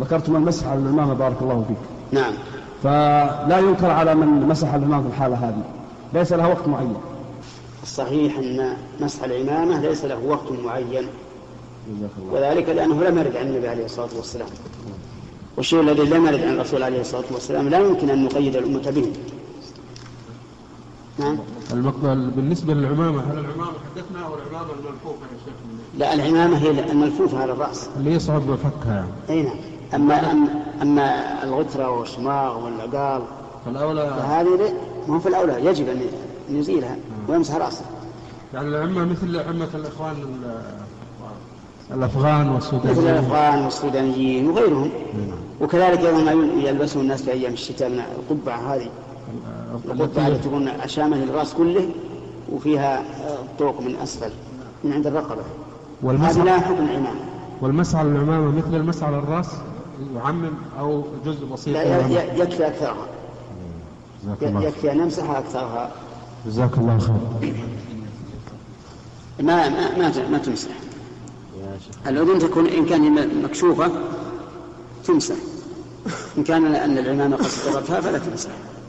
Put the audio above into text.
ذكرتم المسح على العمامة بارك الله فيك. نعم. فلا ينكر على من مسح العمامة في الحالة هذه، ليس لها وقت معين. الصحيح أن مسح العمامة ليس له وقت معين، وذلك لأنه لم يرد عن النبي عليه الصلاة والسلام، والشيء الذي لم يرد عن الرسول عليه الصلاة والسلام لا يمكن أن نقيد الأمة به. نعم. بالنسبة للعمامة، هل العمامة حدثنا أو العمامة الملفوفة يا شيخ؟ لا، العمامة هي الملفوفة على الرأس اللي يصعب فكها يعني. أي نعم. أما الغترة والشماغ والعقال فهذه ما هو في الأولى، يجب أن يزيلها ويمسح رأسه. يعني العمة مثل عمة الإخوان الأفغان والسودانيين، مثل الأفغان والسودانيين وغيرهم. وكذلك أيضا ما يلبسه الناس في أيام الشتاء من القبعة هذه، القبعة التي تكون شاملة للرأس كله وفيها طوق من أسفل من عند الرقبة، هذه لا حكم العمامة. والمسح على العمامة مثل المسح على الرأس يعمم أو جزء بسيط؟ لا، يكفي أكثرها، يكفي أن يمسحها أكثرها. جزاك الله خير. ما تمسح الأذن، تكون إن كان مكشوفة تمسح، إن كان أن العمامة قد استغرتها فلا تمسح.